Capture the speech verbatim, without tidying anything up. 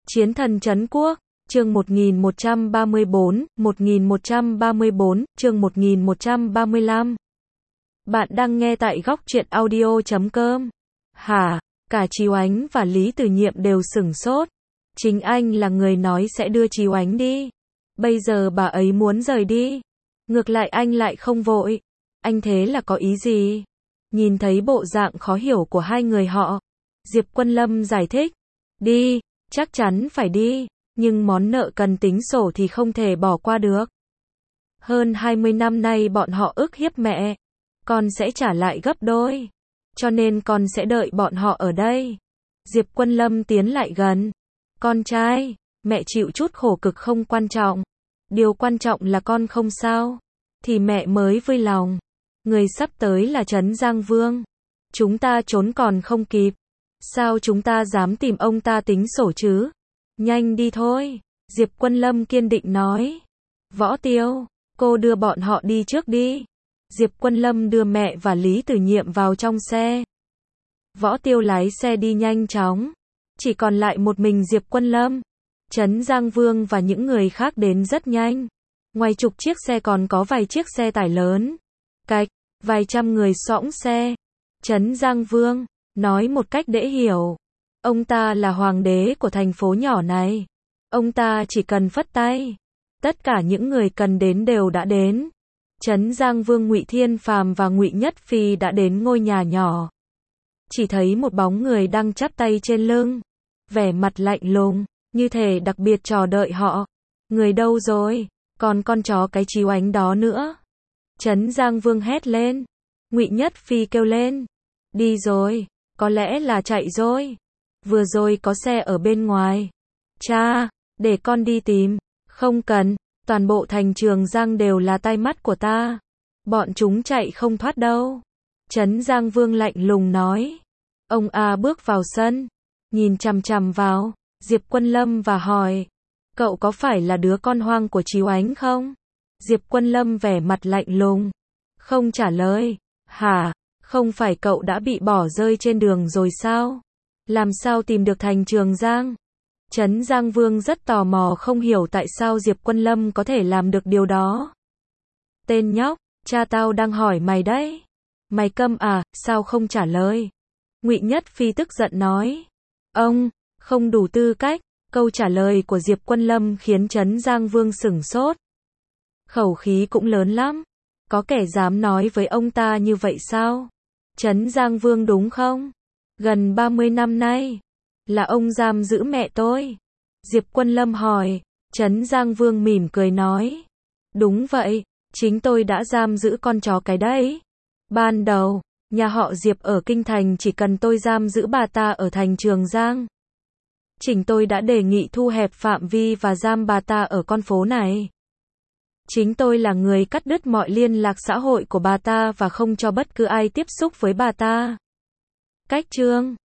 Chiến thần trấn quốc, chương một nghìn một trăm ba mươi bốn, một nghìn một trăm ba mươi bốn, chương một nghìn một trăm ba mươi lăm. Bạn đang nghe tại góc truyện audio chấm com. Hả? Cả Chí Oánh và Lý Từ Nhiệm đều sửng sốt. Chính anh là người nói sẽ đưa Chí Oánh đi. Bây giờ bà ấy muốn rời đi. Ngược lại anh lại không vội. Anh thế là có ý gì? Nhìn thấy bộ dạng khó hiểu của hai người họ, Diệp Quân Lâm giải thích. Đi, chắc chắn phải đi, nhưng món nợ cần tính sổ thì không thể bỏ qua được. Hơn hai mươi năm nay bọn họ ức hiếp mẹ, con sẽ trả lại gấp đôi. Cho nên con sẽ đợi bọn họ ở đây. Diệp Quân Lâm tiến lại gần. Con trai, mẹ chịu chút khổ cực không quan trọng. Điều quan trọng là con không sao. Thì mẹ mới vui lòng. Người sắp tới là Trấn Giang Vương. Chúng ta trốn còn không kịp. Sao chúng ta dám tìm ông ta tính sổ chứ? Nhanh đi thôi. Diệp Quân Lâm kiên định nói. Võ Tiêu, cô đưa bọn họ đi trước đi. Diệp Quân Lâm đưa mẹ và Lý Từ Nhiệm vào trong xe. Võ Tiêu lái xe đi nhanh chóng. Chỉ còn lại một mình Diệp Quân Lâm. Trấn Giang Vương và những người khác đến rất nhanh. Ngoài chục chiếc xe còn có vài chiếc xe tải lớn. Cạch, vài trăm người sõng xe. Trấn Giang Vương nói một cách dễ hiểu. Ông ta là hoàng đế của thành phố nhỏ này. Ông ta chỉ cần phất tay. Tất cả những người cần đến đều đã đến. Trấn Giang Vương Ngụy Thiên Phàm và Ngụy Nhất Phi đã đến ngôi nhà nhỏ. Chỉ thấy một bóng người đang chắp tay trên lưng. Vẻ mặt lạnh lùng, như thể đặc biệt chờ đợi họ. Người đâu rồi? Còn con chó cái Chí Oánh đó nữa. Trấn Giang Vương hét lên. Ngụy Nhất Phi kêu lên. Đi rồi, có lẽ là chạy rồi. Vừa rồi có xe ở bên ngoài. Cha, để con đi tìm. Không cần, toàn bộ thành Trường Giang đều là tai mắt của ta. Bọn chúng chạy không thoát đâu. Trấn Giang Vương lạnh lùng nói. Ông A bước vào sân, nhìn chằm chằm vào Diệp Quân Lâm và hỏi. Cậu có phải là đứa con hoang của Chí Oánh không? Diệp Quân Lâm vẻ mặt lạnh lùng, không trả lời. Hả? Không phải cậu đã bị bỏ rơi trên đường rồi sao? Làm sao tìm được thành Trường Giang? Trấn Giang Vương rất tò mò không hiểu tại sao Diệp Quân Lâm có thể làm được điều đó. Tên nhóc, cha tao đang hỏi mày đấy. Mày câm à, sao không trả lời? Ngụy Nhất Phi tức giận nói. Ông, không đủ tư cách. Câu trả lời của Diệp Quân Lâm khiến Trấn Giang Vương sửng sốt. Khẩu khí cũng lớn lắm. Có kẻ dám nói với ông ta như vậy sao? Trấn Giang Vương đúng không? Gần ba mươi năm nay, là ông giam giữ mẹ tôi. Diệp Quân Lâm hỏi. Trấn Giang Vương mỉm cười nói. Đúng vậy, chính tôi đã giam giữ con chó cái đấy. Ban đầu, nhà họ Diệp ở Kinh Thành chỉ cần tôi giam giữ bà ta ở thành Trường Giang. Chính tôi đã đề nghị thu hẹp phạm vi và giam bà ta ở con phố này. Chính tôi là người cắt đứt mọi liên lạc xã hội của bà ta và không cho bất cứ ai tiếp xúc với bà ta. Cách chương